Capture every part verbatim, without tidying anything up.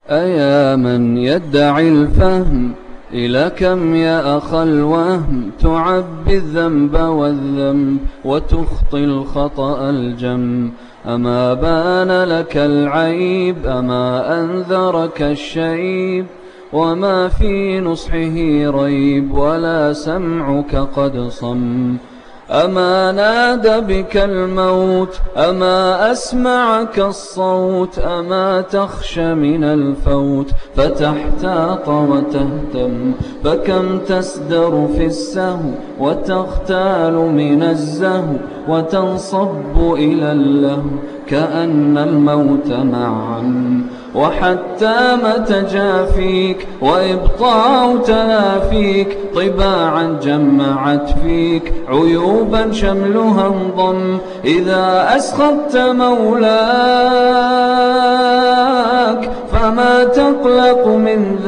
أيا من يدعي الفهم إلى كم يا أخا الوهم تعبي الذنب والذنب وتخطي الخطأ الجم. أما بان لك العيب أما أنذرك الشيب وما في نصحه ريب ولا سمعك قد صم. أما نادى بك الموت أما أسمعك الصوت أما تخشى من الفوت فتحتاط وتهتم. فكم تسدر في السهو وتختال من الزهو وتنصب إلى اللهو كأن الموت معا. وحتى ما تجافيك وإبطاء تلافيك طباعا جمعت فيك عيوبا شملها انضم. إذا أسخطت مولاك فما تقلق من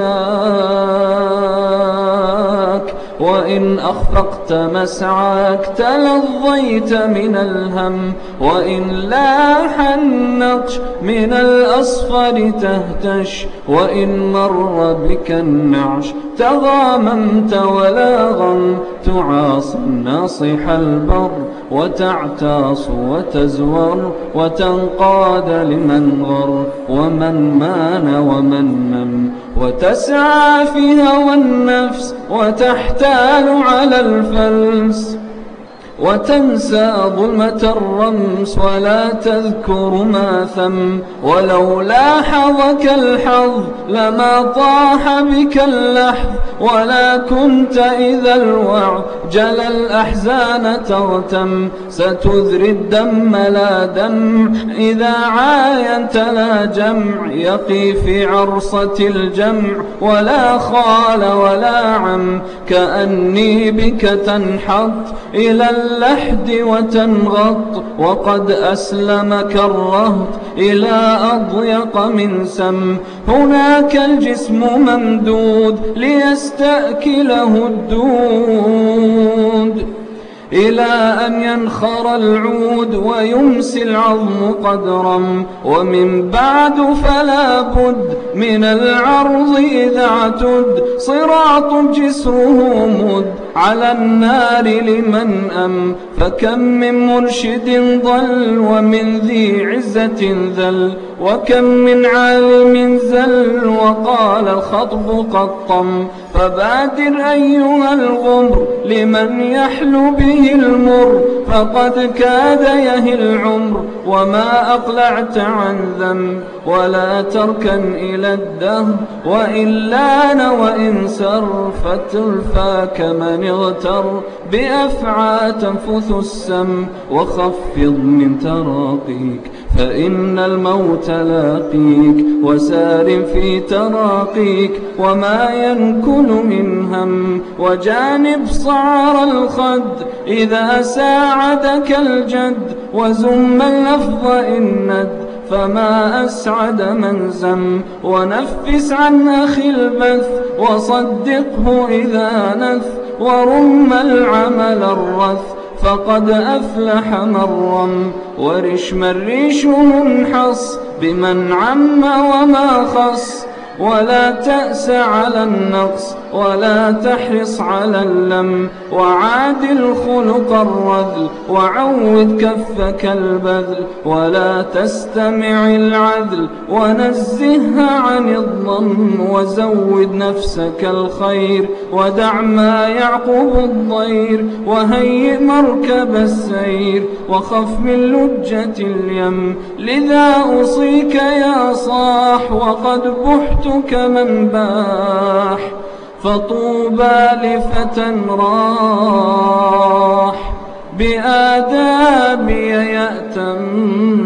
ذاك وإن أخفقت مسعاك تلظيت من الهم. وإن لاح النقش من الأصفر تهتش وإن مر بك النعش تغاممت ولا غم. تعاصي الناصح البر وتعتاص وتزور وتنقاد لمن غر ومن مان ومن نم. وتسعى في هوى النفس وتحتال على الفلس وتنسى ظلمة الرمس ولا تذكر ما ثم. ولو لاحظك الحظ لما طاح بك اللحظ ولا كنت إذا الوعد جل الأحزان تغتم. ستذري الدم لا دمع إذا عاينت لا جمع يقي في عرصة الجمع ولا خال ولا عم. كأني بك تنحط إلى اللحد وتنغط وقد أسلمك الرهط إلى أضيق من سم. هناك الجسم ممدود ليستأكله الدود إلى أن ينخر العود ويمسي العظم قدرا. ومن بعد فلا بد من العرض إذا اعتد صراط جسره مد على النار لمن أم. فكم من مرشد ضل ومن ذي عزة ذل وكم من عالم زل وقال الخطب قد طم. فبادر أيها الغمر لمن يحلو به المر فقد كاد يهي العمر وما أقلعت عن ذنب. ولا تركن إلى الدهر وإن لان وإن سر فتلفاك من اغتر بأفعى تنفث السم. وخفض من تراقيك فإن الموت لاقيك وسار في تراقيك وما ينكل من هم. وجانب صعر الخد إذا ساعدك الجد وزم اللفظ إن ند فما أسعد من زم. ونفس عن أخي البث وصدقه إذا نث ورم العمل الرث فقد أفلح من رم. ورشم الريش منحص بمن عم وما خص. ولا تأس على النقص ولا تحرص على اللم. وعادل خلق الرذل وعود كفك البذل ولا تستمع العذل ونزهها عن الضم. وزود نفسك الخير ودع ما يعقب الضير وهيئ مركب السير وخف من لجة اليم. لذا أوصيك يا صاح وقد بحت كمن باح فطوبى لفتى راح بآدابي يأتم.